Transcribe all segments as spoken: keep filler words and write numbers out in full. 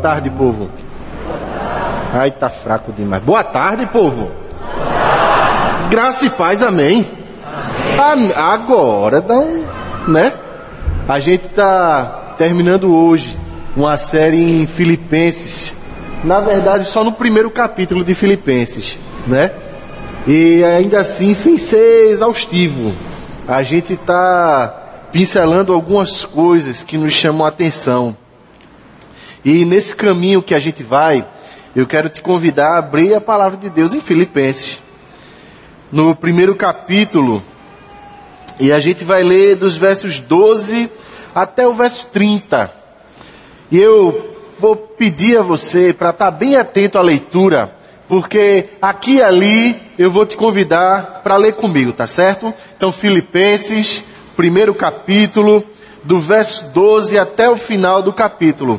tarde, povo. Ai, tá fraco demais. Boa tarde, povo. Graça e paz, amém. Amém. Agora dá um, né? A gente tá terminando hoje uma série em Filipenses. Na verdade, só no primeiro capítulo de Filipenses, né? E ainda assim, sem ser exaustivo, a gente tá pincelando algumas coisas que nos chamam a atenção. E nesse caminho que a gente vai, eu quero te convidar a abrir a palavra de Deus em Filipenses, no primeiro capítulo, e a gente vai ler dos versos doze até o verso trinta. E eu vou pedir a você para estar bem atento à leitura, porque aqui e ali eu vou te convidar para ler comigo, tá certo? Então, Filipenses, primeiro capítulo, do verso doze até o final do capítulo.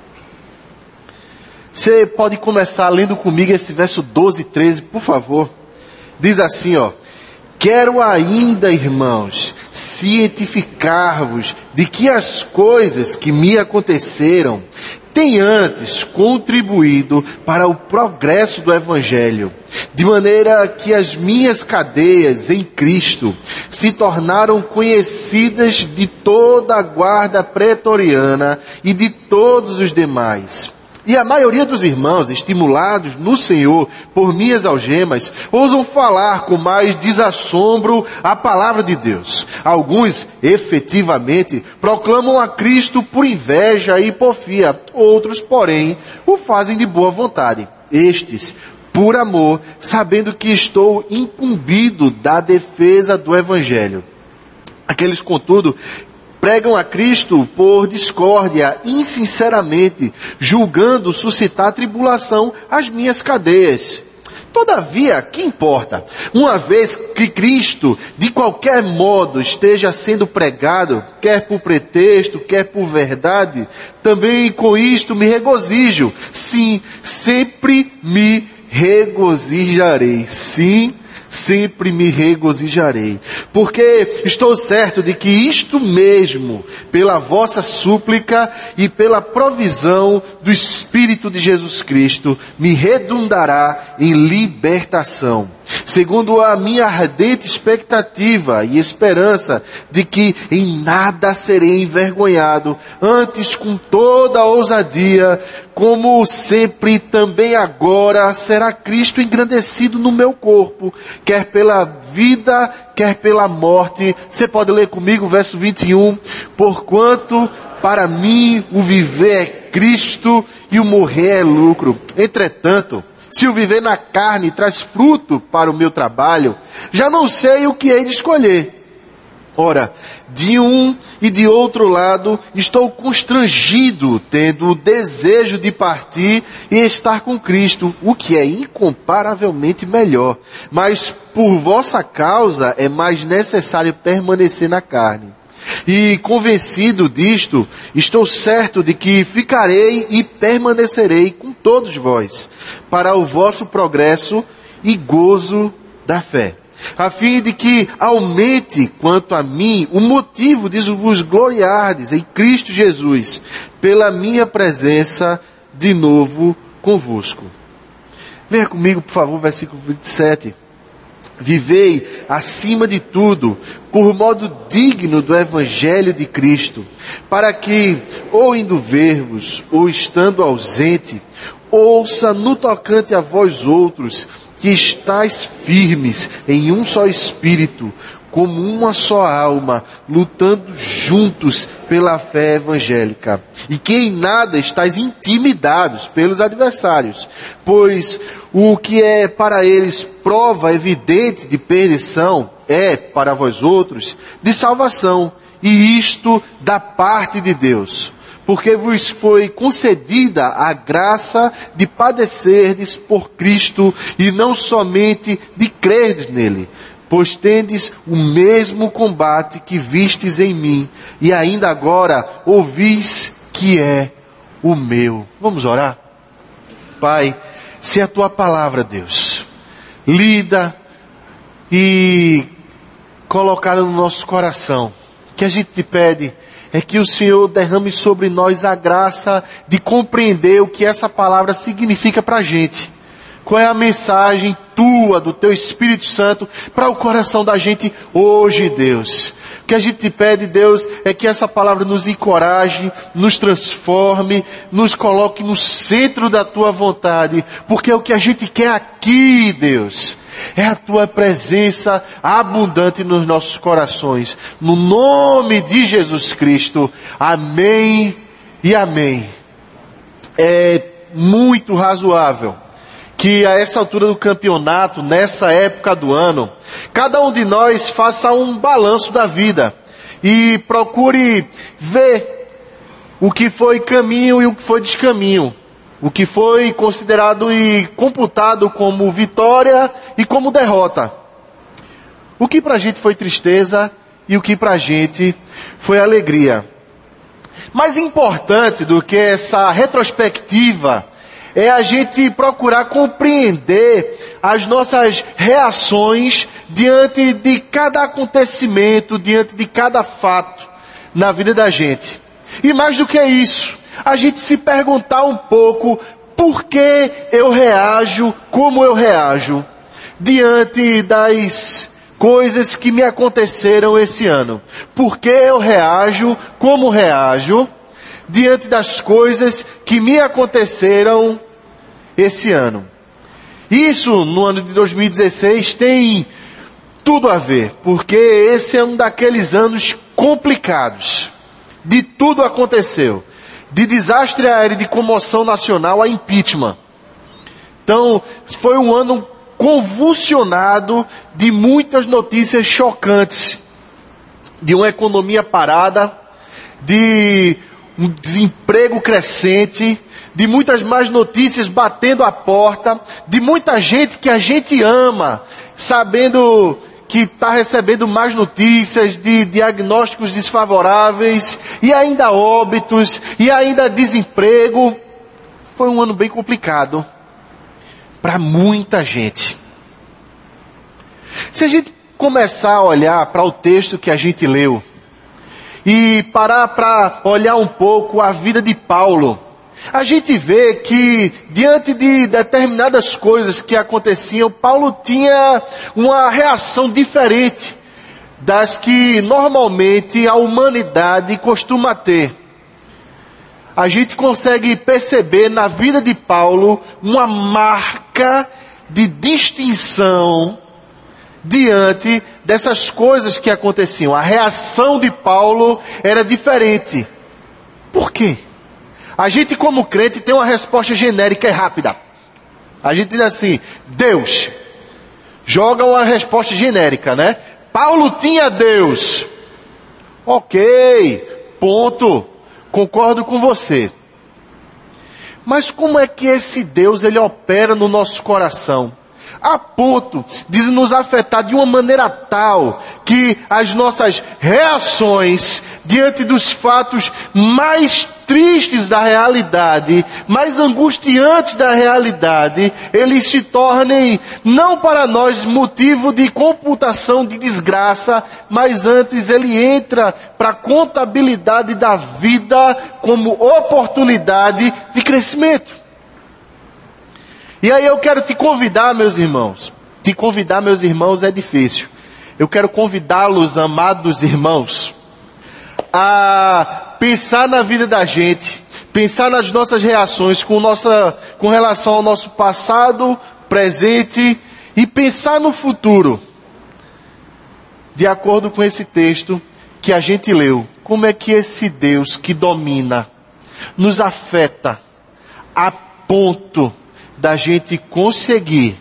Você pode começar lendo comigo esse verso doze e treze, por favor. Diz assim, ó: quero ainda, irmãos, cientificar-vos de que as coisas que me aconteceram têm antes contribuído para o progresso do Evangelho, de maneira que as minhas cadeias em Cristo se tornaram conhecidas de toda a guarda pretoriana e de todos os demais. E a maioria dos irmãos, estimulados no Senhor por minhas algemas, ousam falar com mais desassombro a palavra de Deus. Alguns, efetivamente, proclamam a Cristo por inveja e porfia. Outros, porém, o fazem de boa vontade. Estes, por amor, sabendo que estou incumbido da defesa do Evangelho. Aqueles, contudo, pregam a Cristo por discórdia, insinceramente, julgando suscitar tribulação às minhas cadeias. Todavia, que importa? Uma vez que Cristo, de qualquer modo, esteja sendo pregado, quer por pretexto, quer por verdade, também com isto me regozijo. Sim, sempre me regozijarei. Sim, sempre me regozijarei, porque estou certo de que isto mesmo, pela vossa súplica e pela provisão do Espírito de Jesus Cristo, me redundará em libertação, segundo a minha ardente expectativa e esperança de que em nada serei envergonhado, antes com toda a ousadia, como sempre também agora será Cristo engrandecido no meu corpo, quer pela vida, quer pela morte. Você pode ler comigo o verso vinte e um. Porquanto para mim o viver é Cristo e o morrer é lucro. Entretanto, se o viver na carne traz fruto para o meu trabalho, já não sei o que hei de escolher. Ora, de um e de outro lado, estou constrangido, tendo o desejo de partir e estar com Cristo, o que é incomparavelmente melhor. Mas por vossa causa é mais necessário permanecer na carne. E convencido disto, estou certo de que ficarei e permanecerei com todos vós, para o vosso progresso e gozo da fé, a fim de que aumente quanto a mim o motivo de vos gloriardes em Cristo Jesus, pela minha presença de novo convosco. Leia comigo, por favor, versículo vinte e sete. Vivei, acima de tudo, por modo digno do Evangelho de Cristo, para que, ou indo ver-vos, ou estando ausente, ouça no tocante a vós outros, que estáis firmes em um só espírito, como uma só alma, lutando juntos pela fé evangélica, e que em nada estáis intimidados pelos adversários, pois o que é para eles prova evidente de perdição, é para vós outros de salvação, e isto da parte de Deus, porque vos foi concedida a graça de padecerdes por Cristo, e não somente de crerdes nele, pois tendes o mesmo combate que vistes em mim, e ainda agora ouvis que é o meu. Vamos orar? Pai, se a tua palavra, Deus, lida e colocada no nosso coração, que a gente te pede é que o Senhor derrame sobre nós a graça de compreender o que essa palavra significa para a gente. Qual é a mensagem tua, do teu Espírito Santo, para o coração da gente hoje, Deus. O que a gente te pede, Deus, é que essa palavra nos encoraje, nos transforme, nos coloque no centro da tua vontade, porque é o que a gente quer aqui, Deus. É a tua presença abundante nos nossos corações. No nome de Jesus Cristo. Amém e amém. É muito razoável que a essa altura do campeonato, nessa época do ano, cada um de nós faça um balanço da vida e procure ver o que foi caminho e o que foi descaminho, o que foi considerado e computado como vitória e como derrota, o que pra gente foi tristeza e o que pra gente foi alegria. Mais importante do que essa retrospectiva é a gente procurar compreender as nossas reações diante de cada acontecimento, diante de cada fato na vida da gente. E mais do que isso, a gente se perguntar um pouco por que eu reajo como eu reajo diante das coisas que me aconteceram esse ano. Por que eu reajo como reajo diante das coisas que me aconteceram esse ano. Isso, no ano de dois mil e dezesseis, tem tudo a ver, porque esse é um daqueles anos complicados. De tudo aconteceu. De desastre aéreo, de comoção nacional a impeachment. Então, foi um ano convulsionado de muitas notícias chocantes. De uma economia parada, de um desemprego crescente, de muitas más notícias batendo a porta, de muita gente que a gente ama, sabendo que está recebendo más notícias, de diagnósticos desfavoráveis, e ainda óbitos, e ainda desemprego. Foi um ano bem complicado para muita gente. Se a gente começar a olhar para o texto que a gente leu, e parar para olhar um pouco a vida de Paulo, a gente vê que, diante de determinadas coisas que aconteciam, Paulo tinha uma reação diferente das que normalmente a humanidade costuma ter. A gente consegue perceber na vida de Paulo uma marca de distinção diante dessas coisas que aconteciam. A reação de Paulo era diferente. Por quê? A gente, como crente, tem uma resposta genérica e rápida. A gente diz assim: Deus. Joga uma resposta genérica, né? Paulo tinha Deus. Ok, ponto. Concordo com você. Mas como é que esse Deus, ele opera no nosso coração? A ponto de nos afetar de uma maneira tal que as nossas reações diante dos fatos mais tristes da realidade, mais angustiantes da realidade, eles se tornem não para nós motivo de computação de desgraça, mas antes ele entra para a contabilidade da vida como oportunidade de crescimento. E aí eu quero te convidar, meus irmãos. Te convidar, meus irmãos, é difícil. Eu quero convidá-los, amados irmãos, a pensar na vida da gente, pensar nas nossas reações com, nossa, com relação ao nosso passado, presente, e pensar no futuro, de acordo com esse texto que a gente leu. Como é que esse Deus que domina nos afeta a ponto da gente conseguir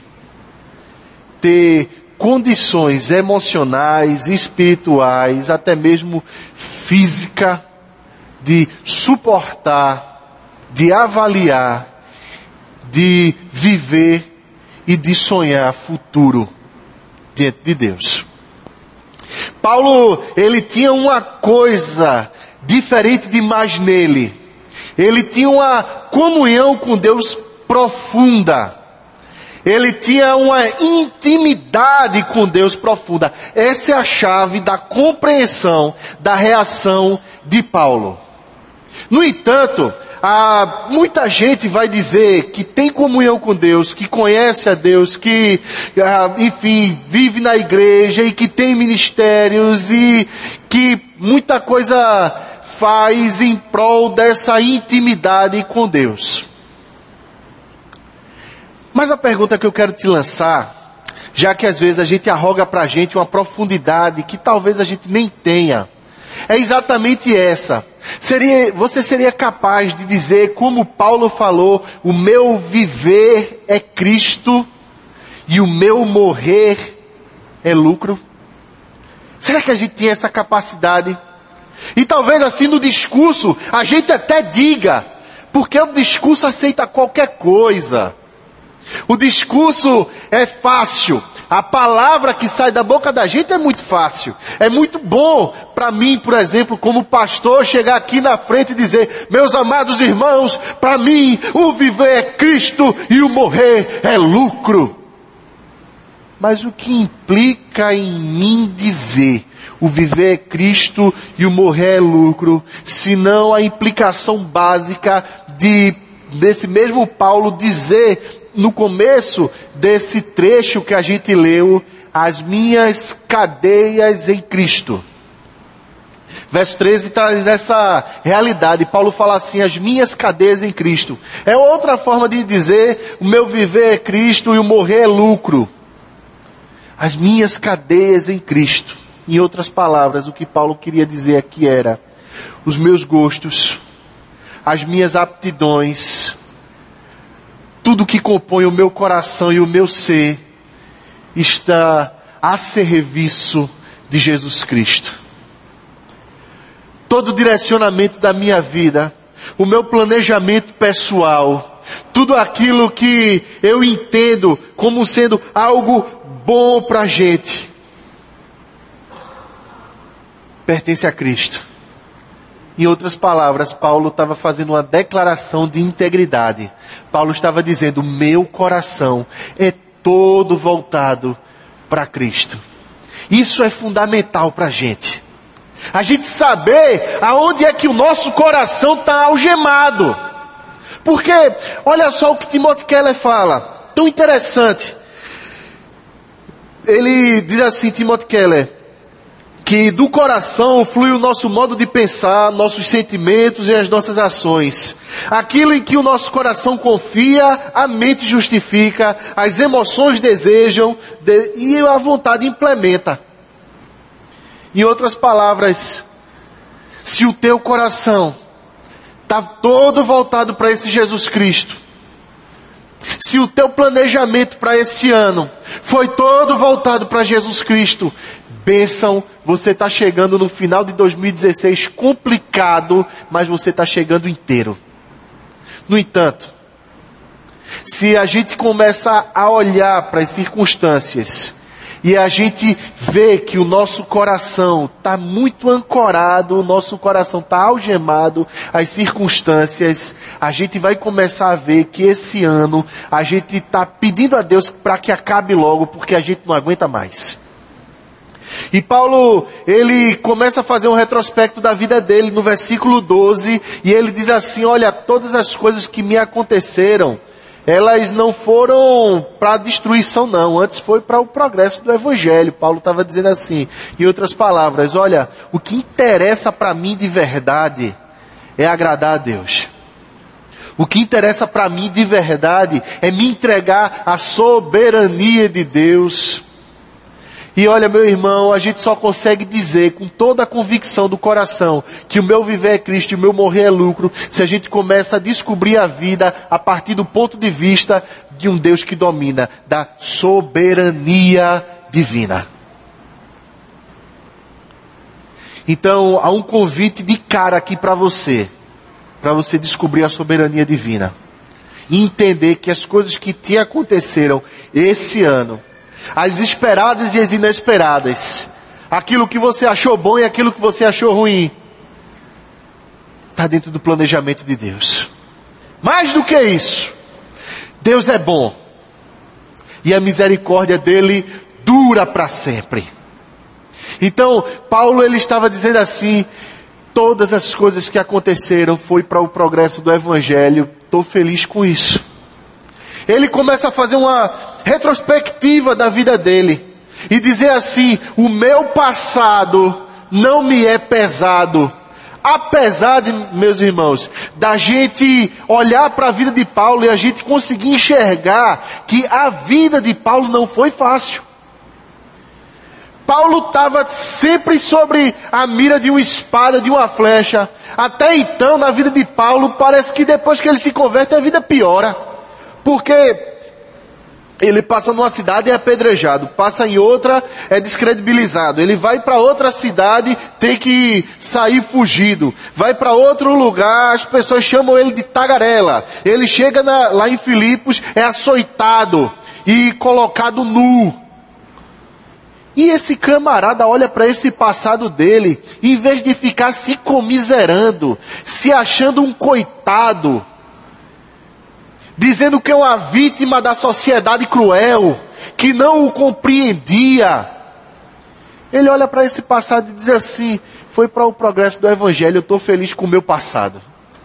ter condições emocionais, espirituais, até mesmo física, de suportar, de avaliar, de viver e de sonhar futuro diante de Deus. Paulo, ele tinha uma coisa diferente demais nele. Ele tinha uma comunhão com Deus profunda. Ele tinha uma intimidade com Deus profunda. Essa é a chave da compreensão da reação de Paulo. No entanto, há, muita gente vai dizer que tem comunhão com Deus, que conhece a Deus, que, enfim, vive na igreja e que tem ministérios e que muita coisa faz em prol dessa intimidade com Deus. Mas a pergunta que eu quero te lançar, já que às vezes a gente arroga pra gente uma profundidade que talvez a gente nem tenha, é exatamente essa. Seria, você seria capaz de dizer, como Paulo falou, o meu viver é Cristo e o meu morrer é lucro? Será que a gente tem essa capacidade? E talvez assim no discurso a gente até diga, porque o discurso aceita qualquer coisa. O discurso é fácil. A palavra que sai da boca da gente é muito fácil. É muito bom para mim, por exemplo, como pastor, chegar aqui na frente e dizer, meus amados irmãos, para mim o viver é Cristo e o morrer é lucro. Mas o que implica em mim dizer o viver é Cristo e o morrer é lucro, senão a implicação básica de, desse mesmo Paulo dizer no começo desse trecho que a gente leu, as minhas cadeias em Cristo. Verso treze traz essa realidade. Paulo fala assim, as minhas cadeias em Cristo. É outra forma de dizer, o meu viver é Cristo e o morrer é lucro. As minhas cadeias em Cristo. Em outras palavras, o que Paulo queria dizer aqui era, os meus gostos, as minhas aptidões, tudo que compõe o meu coração e o meu ser está a serviço de Jesus Cristo. Todo o direcionamento da minha vida, o meu planejamento pessoal, tudo aquilo que eu entendo como sendo algo bom para a gente, pertence a Cristo. Em outras palavras, Paulo estava fazendo uma declaração de integridade. Paulo estava dizendo, meu coração é todo voltado para Cristo. Isso é fundamental para a gente. A gente saber aonde é que o nosso coração está algemado. Porque, olha só o que Timothy Keller fala, tão interessante. Ele diz assim, Timothy Keller, que do coração flui o nosso modo de pensar, nossos sentimentos e as nossas ações. Aquilo em que o nosso coração confia, a mente justifica, as emoções desejam de, e a vontade implementa. Em outras palavras, se o teu coração está todo voltado para esse Jesus Cristo, se o teu planejamento para esse ano foi todo voltado para Jesus Cristo, bênção, você está chegando no final de dois mil e dezesseis complicado, mas você está chegando inteiro. No entanto, se a gente começa a olhar para as circunstâncias e a gente vê que o nosso coração está muito ancorado, o nosso coração está algemado às circunstâncias, a gente vai começar a ver que esse ano a gente está pedindo a Deus para que acabe logo, porque a gente não aguenta mais. E Paulo, ele começa a fazer um retrospecto da vida dele no versículo doze, e ele diz assim, olha, todas as coisas que me aconteceram, elas não foram para destruição não, antes foi para o progresso do Evangelho. Paulo estava dizendo assim, em outras palavras, olha, o que interessa para mim de verdade é agradar a Deus. O que interessa para mim de verdade é me entregar à soberania de Deus. E olha, meu irmão, a gente só consegue dizer com toda a convicção do coração que o meu viver é Cristo e o meu morrer é lucro, se a gente começa a descobrir a vida a partir do ponto de vista de um Deus que domina, da soberania divina. Então, há um convite de cara aqui para você, para você descobrir a soberania divina. E entender que as coisas que te aconteceram esse ano, as esperadas e as inesperadas, aquilo que você achou bom e aquilo que você achou ruim, está dentro do planejamento de Deus. Mais do que isso, Deus é bom. e a misericórdia dele dura para sempre. Então, Paulo ele estava dizendo assim, todas as coisas que aconteceram foi para o progresso do Evangelho, estou feliz com isso. Ele começa a fazer uma retrospectiva da vida dele e dizer assim, o meu passado não me é pesado. Apesar de, meus irmãos, da gente olhar para a vida de Paulo e a gente conseguir enxergar que a vida de Paulo não foi fácil. Paulo estava sempre sobre a mira de uma espada, de uma flecha. Até então, na vida de Paulo, parece que depois que ele se converte, a vida piora. Porque ele passa numa cidade e é apedrejado, passa em outra, é descredibilizado. Ele vai para outra cidade, tem que sair fugido. Vai para outro lugar, as pessoas chamam ele de tagarela. Ele chega na, lá em Filipos, é açoitado e colocado nu. E esse camarada olha para esse passado dele, em vez de ficar se comiserando, se achando um coitado, dizendo que é uma vítima da sociedade cruel, que não o compreendia. Ele olha para esse passado e diz assim, foi para o progresso do Evangelho, eu estou feliz com o meu passado.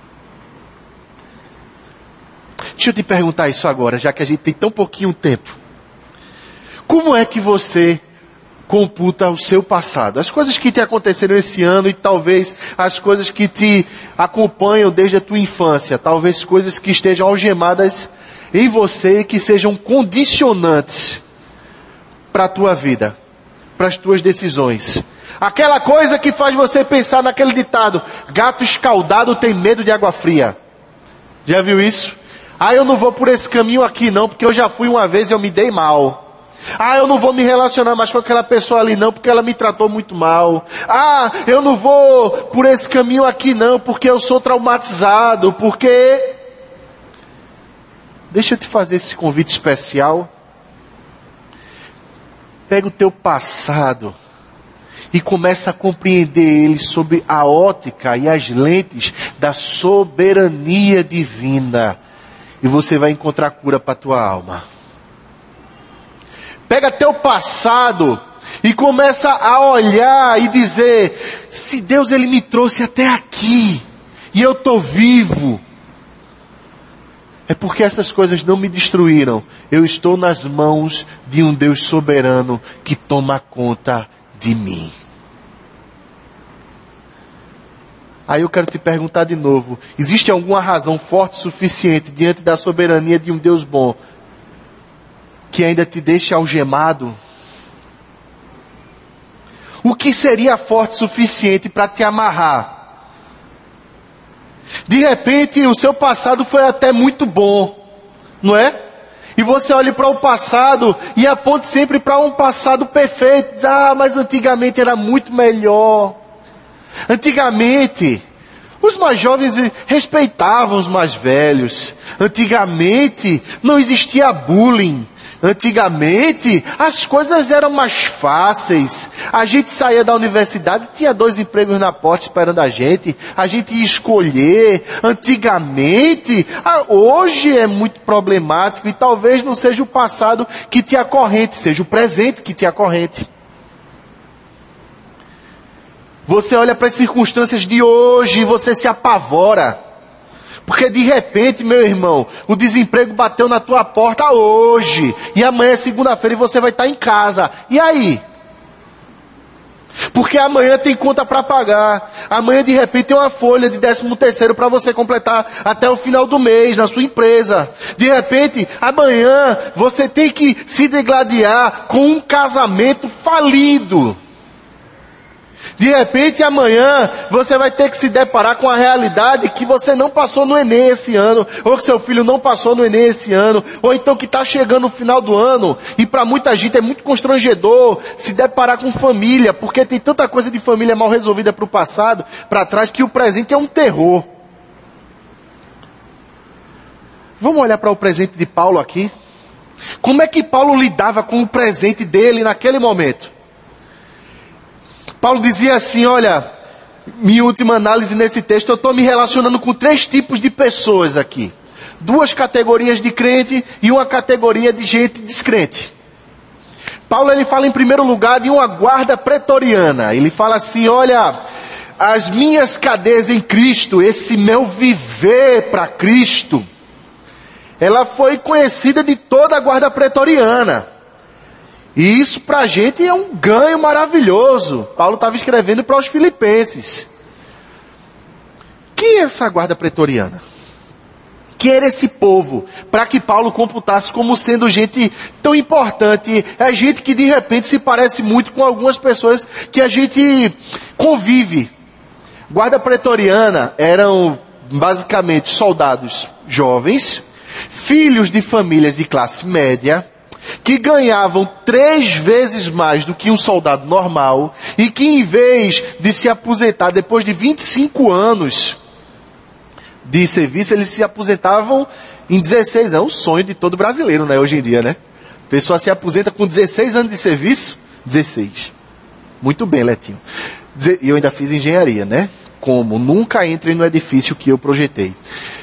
Deixa eu te perguntar isso agora, já que a gente tem tão pouquinho tempo. Como é que você computa o seu passado? As coisas que te aconteceram esse ano e talvez as coisas que te acompanham desde a tua infância. Talvez coisas que estejam algemadas em você e que sejam condicionantes para a tua vida, para as tuas decisões. Aquela coisa que faz você pensar naquele ditado, gato escaldado tem medo de água fria. Já viu isso? Ah, eu não vou por esse caminho aqui não, porque eu já fui uma vez e eu me dei mal. Ah, eu não vou me relacionar mais com aquela pessoa ali não, porque ela me tratou muito mal. Ah, eu não vou por esse caminho aqui não, porque eu sou traumatizado, porque... Deixa eu te fazer esse convite especial. Pega o teu passado e começa a compreender ele sob a ótica e as lentes da soberania divina. E você vai encontrar cura para a tua alma. Pega teu passado e começa a olhar e dizer, se Deus ele me trouxe até aqui e eu estou vivo, é porque essas coisas não me destruíram. Eu estou nas mãos de um Deus soberano que toma conta de mim. Aí eu quero te perguntar de novo, existe alguma razão forte o suficiente diante da soberania de um Deus bom que ainda te deixa algemado? O que seria forte o suficiente para te amarrar? De repente o seu passado foi até muito bom, não é? E você olha para o passado e aponta sempre para um passado perfeito. Diz, ah, mas antigamente era muito melhor. Antigamente os mais jovens respeitavam os mais velhos. Antigamente não existia bullying. Antigamente, as coisas eram mais fáceis. A gente saía da universidade, tinha dois empregos na porta esperando a gente. A gente ia escolher. Antigamente, hoje é muito problemático e talvez não seja o passado que te acorrente, seja o presente que te acorrente. Você olha para as circunstâncias de hoje e você se apavora. Porque de repente, meu irmão, o desemprego bateu na tua porta hoje. E amanhã é segunda-feira e você vai estar em casa. E aí? Porque amanhã tem conta para pagar. Amanhã de repente tem uma folha de décimo terceiro para você completar até o final do mês na sua empresa. De repente, amanhã você tem que se degladiar com um casamento falido. De repente, amanhã, você vai ter que se deparar com a realidade que você não passou no Enem esse ano, ou que seu filho não passou no Enem esse ano, ou então que está chegando no final do ano, e para muita gente é muito constrangedor se deparar com família, porque tem tanta coisa de família mal resolvida para o passado, para trás, que o presente é um terror. Vamos olhar para o presente de Paulo aqui? Como é que Paulo lidava com o presente dele naquele momento? Paulo dizia assim, olha, minha última análise nesse texto, eu estou me relacionando com três tipos de pessoas aqui. duas categorias de crente e uma categoria de gente descrente. Paulo ele fala em primeiro lugar de uma guarda pretoriana. Ele fala assim, olha, as minhas cadeias em Cristo, esse meu viver para Cristo, ela foi conhecida de toda a guarda pretoriana. E isso para a gente é um ganho maravilhoso. Paulo estava escrevendo para os filipenses. Quem é essa guarda pretoriana? Quem era esse povo? Para que Paulo computasse como sendo gente tão importante. É gente que de repente se parece muito com algumas pessoas que a gente convive. Guarda pretoriana eram basicamente soldados jovens, filhos de famílias de classe média, que ganhavam três vezes mais do que um soldado normal e que em vez de se aposentar depois de vinte e cinco anos de serviço, eles se aposentavam em dezesseis anos. É um sonho de todo brasileiro, né, hoje em dia, né? A pessoa se aposenta com dezesseis anos de serviço, dezesseis. Muito bem, Letinho. E eu ainda fiz engenharia, né? Como? Nunca entrei no edifício que eu projetei.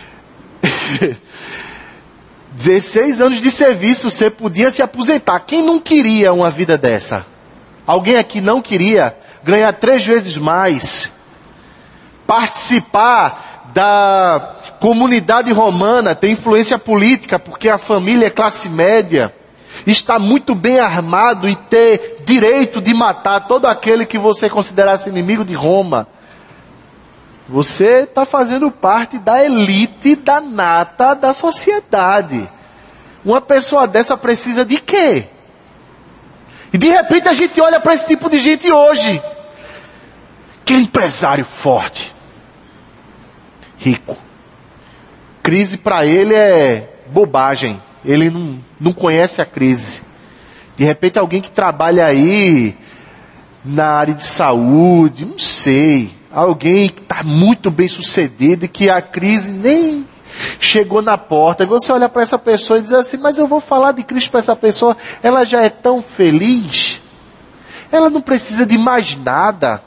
dezesseis anos de serviço, você podia se aposentar. Quem não queria uma vida dessa? Alguém aqui não queria ganhar três vezes mais? Participar da comunidade romana, ter influência política, porque a família é classe média, está muito bem armado e ter direito de matar todo aquele que você considerasse inimigo de Roma. Você está fazendo parte da elite, da nata da sociedade. Uma pessoa dessa precisa de quê? E de repente a gente olha para esse tipo de gente hoje. Que é empresário forte, rico. Crise para ele é bobagem. Ele não, não conhece a crise. De repente alguém que trabalha aí na área de saúde, não sei... Alguém que está muito bem sucedido e que a crise nem chegou na porta. E você olha para essa pessoa e diz assim, mas eu vou falar de Cristo para essa pessoa. Ela já é tão feliz. Ela não precisa de mais nada.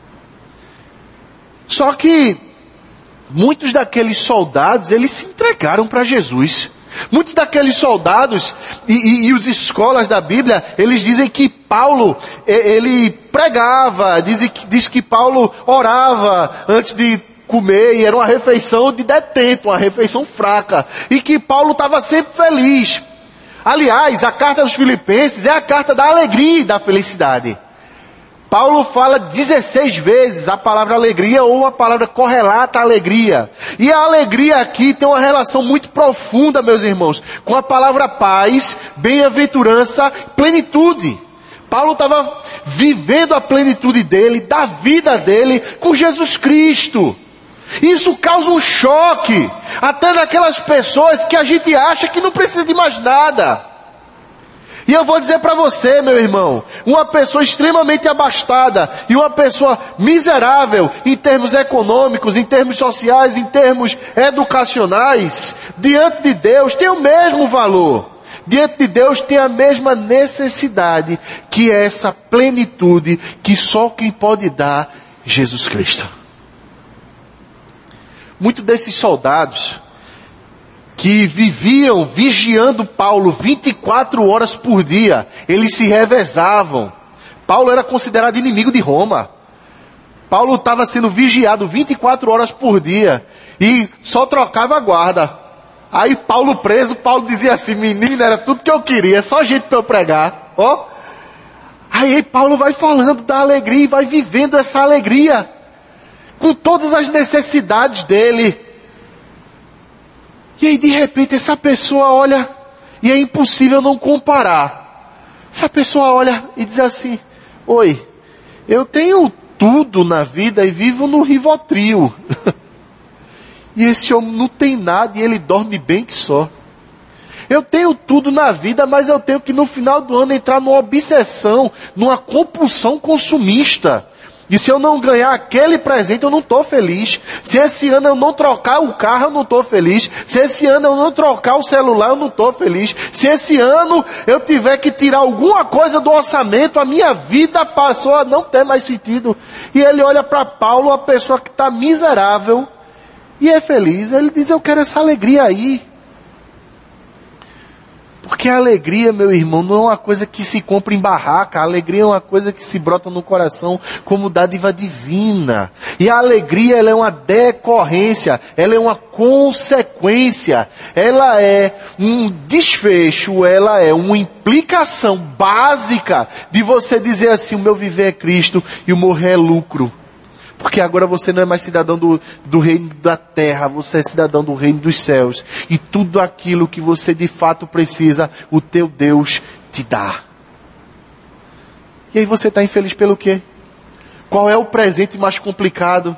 Só que muitos daqueles soldados, eles se entregaram para Jesus. Muitos daqueles soldados e, e, e os escolas da Bíblia, eles dizem que Paulo, ele pregava, diz que, diz que Paulo orava antes de comer, e era uma refeição de detento, uma refeição fraca, e que Paulo estava sempre feliz. Aliás, a carta dos Filipenses é a carta da alegria e da felicidade. Paulo fala dezesseis vezes a palavra alegria ou a palavra correlata à alegria. E a alegria aqui tem uma relação muito profunda, meus irmãos, com a palavra paz, bem-aventurança, plenitude. Paulo estava vivendo a plenitude dele, da vida dele, com Jesus Cristo. Isso causa um choque, até naquelas pessoas que a gente acha que não precisa de mais nada. E eu vou dizer para você, meu irmão, uma pessoa extremamente abastada e uma pessoa miserável em termos econômicos, em termos sociais, em termos educacionais, diante de Deus tem o mesmo valor. Diante de Deus tem a mesma necessidade, que é essa plenitude que só quem pode dar Jesus Cristo. Muitos desses soldados que viviam vigiando Paulo vinte e quatro horas por dia, eles se revezavam. Paulo era considerado inimigo de Roma. Paulo estava sendo vigiado vinte e quatro horas por dia e só trocava a guarda. Aí Paulo preso, Paulo dizia assim, menina, era tudo que eu queria, só gente para eu pregar. Ó. Aí Paulo vai falando da alegria e vai vivendo essa alegria, com todas as necessidades dele. E aí de repente essa pessoa olha, e é impossível não comparar. Essa pessoa olha e diz assim, oi, eu tenho tudo na vida e vivo no Rivotril. E esse homem não tem nada e ele dorme bem que só. Eu tenho tudo na vida, mas eu tenho que no final do ano entrar numa obsessão, numa compulsão consumista. E se eu não ganhar aquele presente, eu não estou feliz. Se esse ano eu não trocar o carro, eu não estou feliz. Se esse ano eu não trocar o celular, eu não estou feliz. Se esse ano eu tiver que tirar alguma coisa do orçamento, a minha vida passou a não ter mais sentido. E ele olha para Paulo, uma pessoa que está miserável, e é feliz. Ele diz, eu quero essa alegria aí. Porque a alegria, meu irmão, não é uma coisa que se compra em barraca. A alegria é uma coisa que se brota no coração como dádiva divina. E a alegria, ela é uma decorrência, ela é uma consequência, ela é um desfecho, ela é uma implicação básica de você dizer assim: o meu viver é Cristo e o morrer é lucro. Porque agora você não é mais cidadão do, do reino da terra, você é cidadão do reino dos céus. E tudo aquilo que você de fato precisa, o teu Deus te dá. E aí você está infeliz pelo quê? Qual é o presente mais complicado?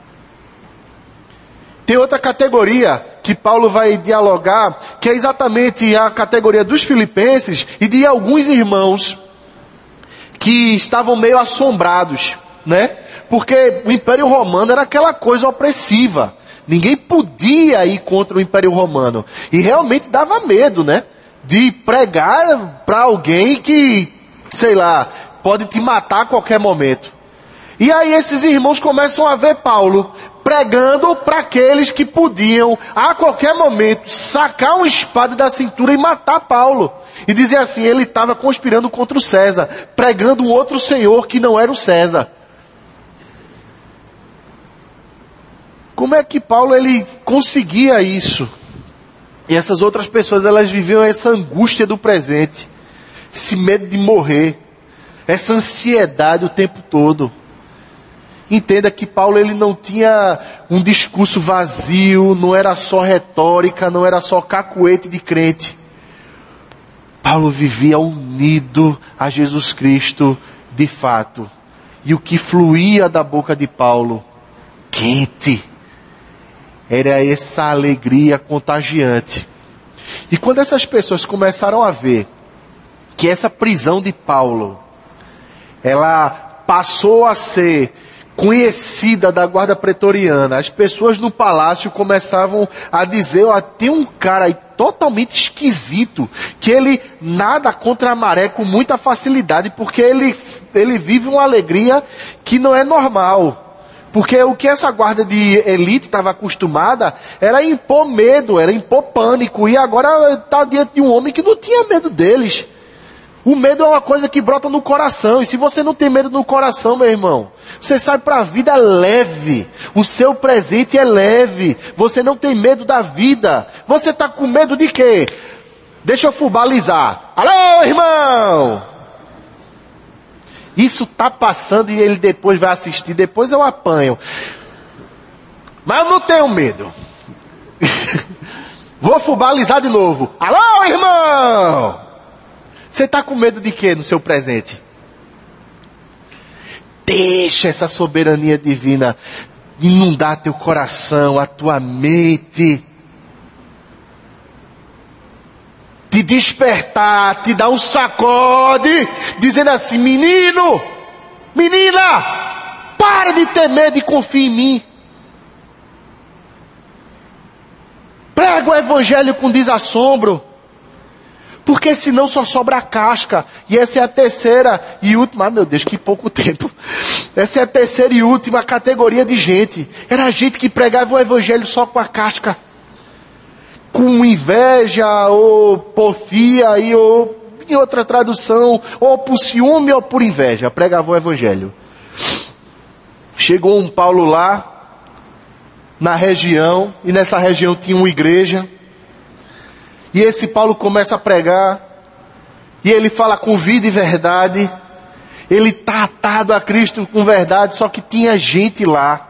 Tem outra categoria que Paulo vai dialogar, que é exatamente a categoria dos filipenses e de alguns irmãos que estavam meio assombrados, né? Porque o Império Romano era aquela coisa opressiva. Ninguém podia ir contra o Império Romano. E realmente dava medo, né? De pregar para alguém que, sei lá, pode te matar a qualquer momento. E aí esses irmãos começam a ver Paulo pregando para aqueles que podiam, a qualquer momento, sacar uma espada da cintura e matar Paulo. E dizer assim: ele estava conspirando contra o César, pregando um outro senhor que não era o César. Como é que Paulo ele conseguia isso? E essas outras pessoas, elas viviam essa angústia do presente, esse medo de morrer, essa ansiedade o tempo todo. Entenda que Paulo ele não tinha um discurso vazio, não era só retórica, não era só cacuete de crente. Paulo vivia unido a Jesus Cristo de fato. E o que fluía da boca de Paulo, quente, era essa alegria contagiante. E quando essas pessoas começaram a ver que essa prisão de Paulo, ela passou a ser conhecida da guarda pretoriana, as pessoas no palácio começavam a dizer: ó, tem um cara aí totalmente esquisito, que ele nada contra a maré com muita facilidade, porque ele, ele vive uma alegria que não é normal. Porque o que essa guarda de elite estava acostumada era impor medo, era impor pânico. E agora está diante de um homem que não tinha medo deles. O medo é uma coisa que brota no coração. E se você não tem medo no coração, meu irmão, você sai para a vida leve. O seu presente é leve. Você não tem medo da vida. Você está com medo de quê? Deixa eu fubalizar. Alô, irmão! Isso está passando e ele depois vai assistir, depois eu apanho. Mas eu não tenho medo. Vou fubalizar de novo. Alô, irmão! Você está com medo de quê no seu presente? Deixa essa soberania divina inundar teu coração, a tua mente. Te despertar, te dar um sacode, dizendo assim: menino, menina, para de ter medo e confia em mim. Prega o evangelho com desassombro, porque senão só sobra a casca. E essa é a terceira e última, ah, meu Deus, que pouco tempo. Essa é a terceira e última categoria de gente. Era gente que pregava o evangelho só com a casca, com inveja, ou porfia, ou em outra tradução, ou por ciúme ou por inveja, pregava o evangelho. Chegou um Paulo lá, na região, e nessa região tinha uma igreja, e esse Paulo começa a pregar, e ele fala com vida e verdade, ele está atado a Cristo com verdade, só que tinha gente lá,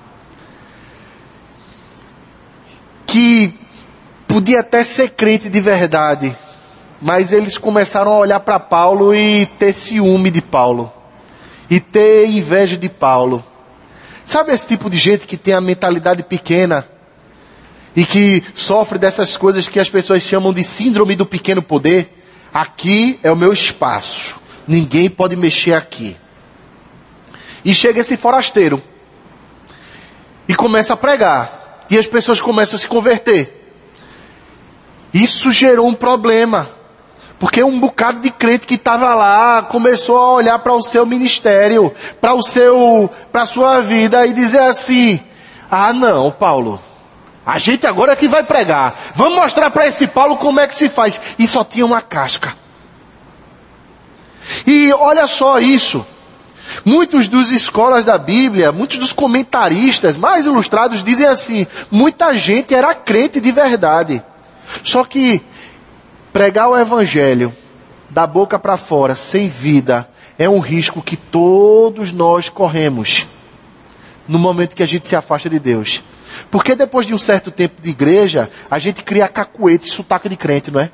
que podia até ser crente de verdade, mas eles começaram a olhar para Paulo e ter ciúme de Paulo, e ter inveja de Paulo. Sabe esse tipo de gente que tem a mentalidade pequena, e que sofre dessas coisas que as pessoas chamam de síndrome do pequeno poder? Aqui é o meu espaço, ninguém pode mexer aqui. E chega esse forasteiro, e começa a pregar, e as pessoas começam a se converter. Isso gerou um problema, porque um bocado de crente que estava lá começou a olhar para o seu ministério, para o seu, para a sua vida e dizer assim: ah não, Paulo, A gente agora é que vai pregar. Vamos mostrar para esse Paulo como é que se faz. E só tinha uma casca. E olha só isso. Muitos dos escolas da Bíblia, muitos dos comentaristas mais ilustrados dizem assim: muita gente era crente de verdade. Só que pregar o evangelho da boca para fora, sem vida, é um risco que todos nós corremos no momento que a gente se afasta de Deus. Porque depois de um certo tempo de igreja, a gente cria cacuete e sotaque de crente, não é?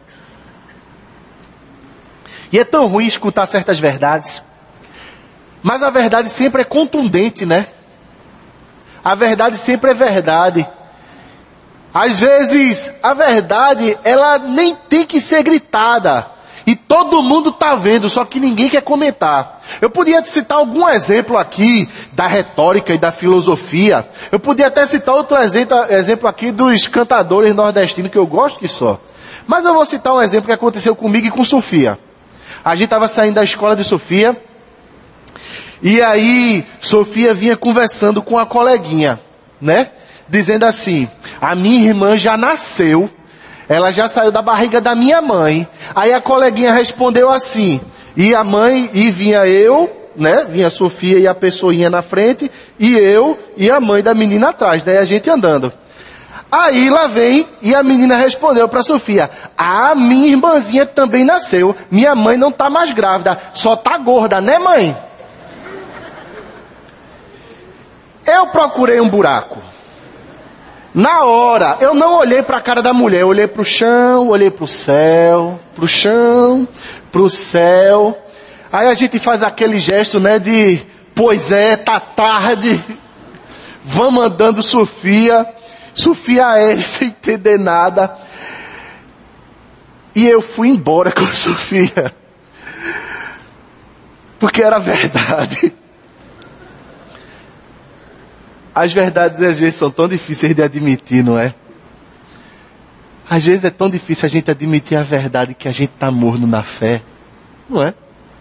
E é tão ruim escutar certas verdades. Mas a verdade sempre é contundente, né? A verdade sempre é verdade. Às vezes, a verdade, ela nem tem que ser gritada. E todo mundo está vendo, só que ninguém quer comentar. Eu podia citar algum exemplo aqui da retórica e da filosofia. Eu podia até citar outro exemplo aqui dos cantadores nordestinos, que eu gosto que só. Mas eu vou citar um exemplo que aconteceu comigo e com Sofia. A gente estava saindo da escola de Sofia. E aí, Sofia vinha conversando com a coleguinha, né? Dizendo assim: a minha irmã já nasceu. Ela já saiu da barriga da minha mãe. Aí a coleguinha respondeu assim. E a mãe, e vinha eu, né? Vinha a Sofia e a pessoinha na frente. E eu e a mãe da menina atrás, né? A gente andando. Aí lá vem, e a menina respondeu para Sofia: a minha irmãzinha também nasceu. Minha mãe não tá mais grávida, só tá gorda, né, mãe? Eu procurei um buraco. Na hora, eu não olhei para a cara da mulher, eu olhei para o chão, olhei para o céu, para o chão, para o céu. Aí a gente faz aquele gesto, né, de, pois é, tá tarde, vamos andando, Sofia. Sofia aérea, sem entender nada. E eu fui embora com a Sofia. Porque era verdade. As verdades às vezes são tão difíceis de admitir, não é? Às vezes é tão difícil a gente admitir a verdade que a gente está morno na fé, não é?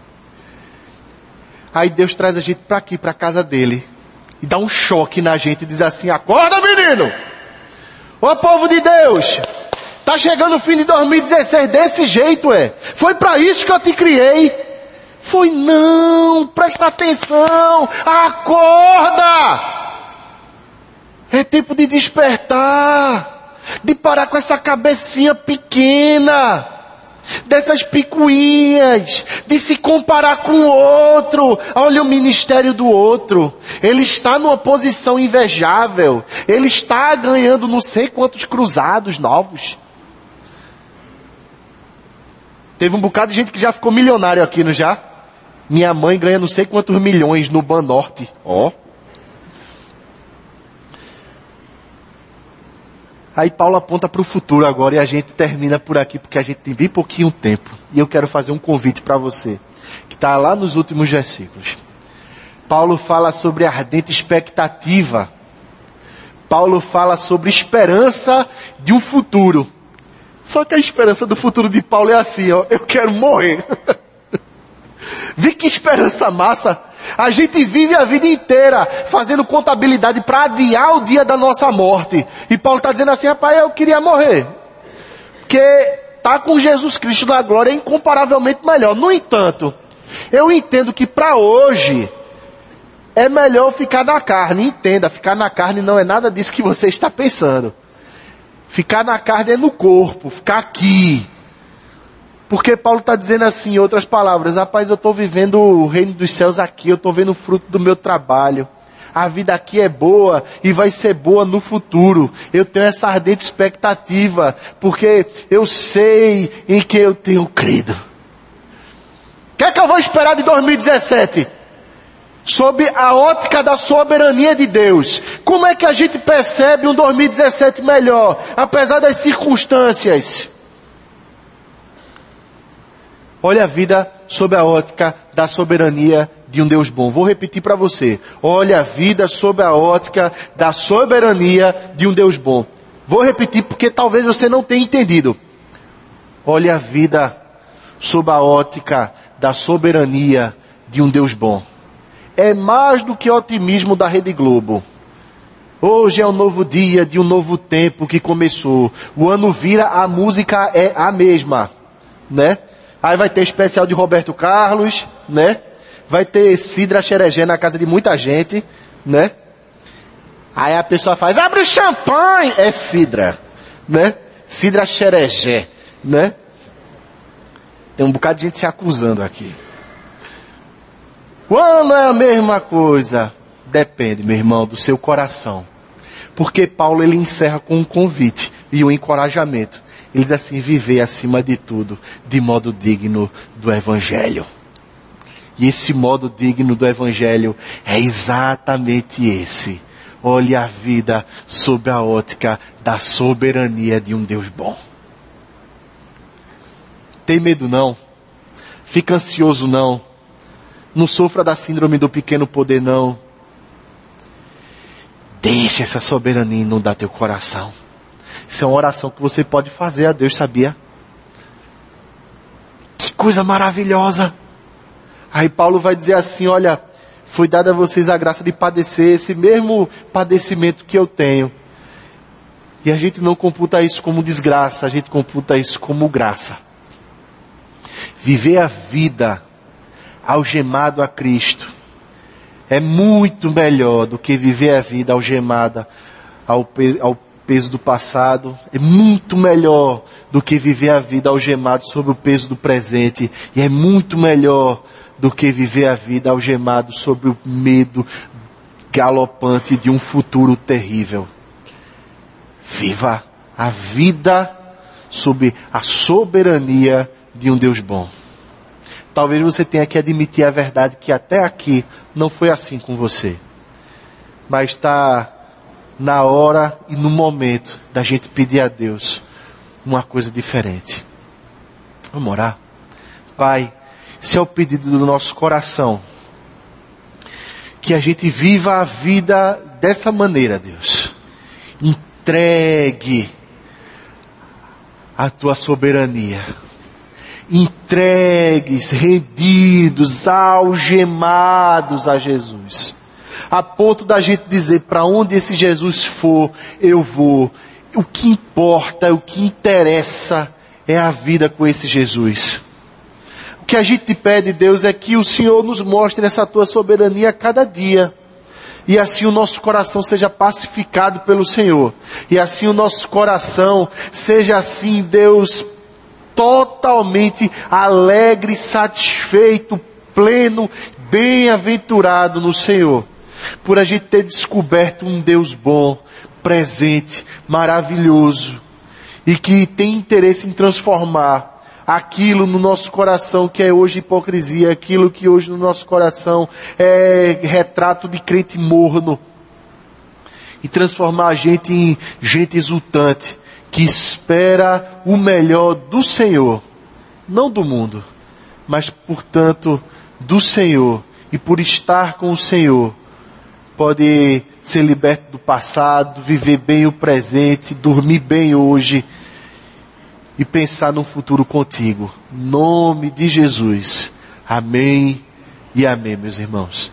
Aí Deus traz a gente para aqui, para a casa dele, e dá um choque na gente e diz assim: acorda, menino! Ô povo de Deus! Tá chegando o fim de dois mil e dezesseis desse jeito, é? Foi para isso que eu te criei. Foi não, presta atenção, acorda! É tempo de despertar, de parar com essa cabecinha pequena, dessas picuinhas, de se comparar com o outro. Olha o ministério do outro, ele está numa posição invejável, ele está ganhando não sei quantos cruzados novos. Teve um bocado de gente que já ficou milionário aqui, não já? Minha mãe ganha não sei quantos milhões no Banorte, ó. Oh. Aí Paulo aponta para o futuro agora e a gente termina por aqui porque a gente tem bem pouquinho tempo. E eu quero fazer um convite para você, que está lá nos últimos versículos. Paulo fala sobre ardente expectativa. Paulo fala sobre esperança de um futuro. Só que a esperança do futuro de Paulo é assim, ó, eu quero morrer. Vê que esperança massa. A gente vive a vida inteira fazendo contabilidade para adiar o dia da nossa morte. E Paulo está dizendo assim: rapaz, eu queria morrer. Porque estar com Jesus Cristo na glória é incomparavelmente melhor. No entanto, eu entendo que para hoje é melhor ficar na carne. Entenda, ficar na carne não é nada disso que você está pensando. Ficar na carne é no corpo, ficar aqui. Porque Paulo está dizendo assim, em outras palavras: rapaz, eu estou vivendo o reino dos céus aqui, eu estou vendo o fruto do meu trabalho. A vida aqui é boa e vai ser boa no futuro. Eu tenho essa ardente expectativa, porque eu sei em que eu tenho crido. O que é que eu vou esperar de dois mil e dezessete? Sob a ótica da soberania de Deus. Como é que a gente percebe um dois mil e dezessete melhor, apesar das circunstâncias? Olha a vida sob a ótica da soberania de um Deus bom. Vou repetir para você. Olha a vida sob a ótica da soberania de um Deus bom. Vou repetir porque talvez você não tenha entendido. Olha a vida sob a ótica da soberania de um Deus bom. É mais do que otimismo da Rede Globo. Hoje é um novo dia de um novo tempo que começou. O ano vira, a música é a mesma, né? Aí vai ter especial de Roberto Carlos, né? Vai ter cidra xerejé na casa de muita gente, né? Aí a pessoa faz, abre o champanhe, é cidra, né? Cidra xerejé, né? Tem um bocado de gente se acusando aqui. O ano é a mesma coisa. Depende, meu irmão, do seu coração. Porque Paulo, ele encerra com um convite e um encorajamento. Ele diz assim, viver acima de tudo, de modo digno do Evangelho. E esse modo digno do Evangelho é exatamente esse. Olhe a vida sob a ótica da soberania de um Deus bom. Tem medo não. Fica ansioso não. Não sofra da síndrome do pequeno poder não. Deixa essa soberania inundar teu coração. Isso é uma oração que você pode fazer a Deus, sabia? Que coisa maravilhosa. Aí Paulo vai dizer assim, olha, foi dada a vocês a graça de padecer esse mesmo padecimento que eu tenho. E a gente não computa isso como desgraça, a gente computa isso como graça. Viver a vida algemado a Cristo é muito melhor do que viver a vida algemada ao, pe- ao peso do passado. É muito melhor do que viver a vida algemado sob o peso do presente. E é muito melhor do que viver a vida algemado sobre o medo galopante de um futuro terrível. Viva a vida sob a soberania de um Deus bom. Talvez você tenha que admitir a verdade que até aqui não foi assim com você. Mas está na hora e no momento da gente pedir a Deus uma coisa diferente. Vamos orar? Pai, se é o pedido do nosso coração, que a gente viva a vida dessa maneira, Deus. Entregue a tua soberania. Entregues, rendidos, algemados a Jesus. A ponto da gente dizer, para onde esse Jesus for, eu vou. O que importa, o que interessa é a vida com esse Jesus. O que a gente te pede, Deus, é que o Senhor nos mostre essa tua soberania a cada dia. E assim o nosso coração seja pacificado pelo Senhor. E assim o nosso coração seja assim, Deus, totalmente alegre, satisfeito, pleno, bem-aventurado no Senhor. Por a gente ter descoberto um Deus bom, presente, maravilhoso. E que tem interesse em transformar aquilo no nosso coração que é hoje hipocrisia, aquilo que hoje no nosso coração é retrato de crente morno. E transformar a gente em gente exultante, que espera o melhor do Senhor, não do mundo, mas, portanto, do Senhor. E por estar com o Senhor, pode ser liberto do passado, viver bem o presente, dormir bem hoje e pensar num futuro contigo. Em nome de Jesus. Amém e amém, meus irmãos.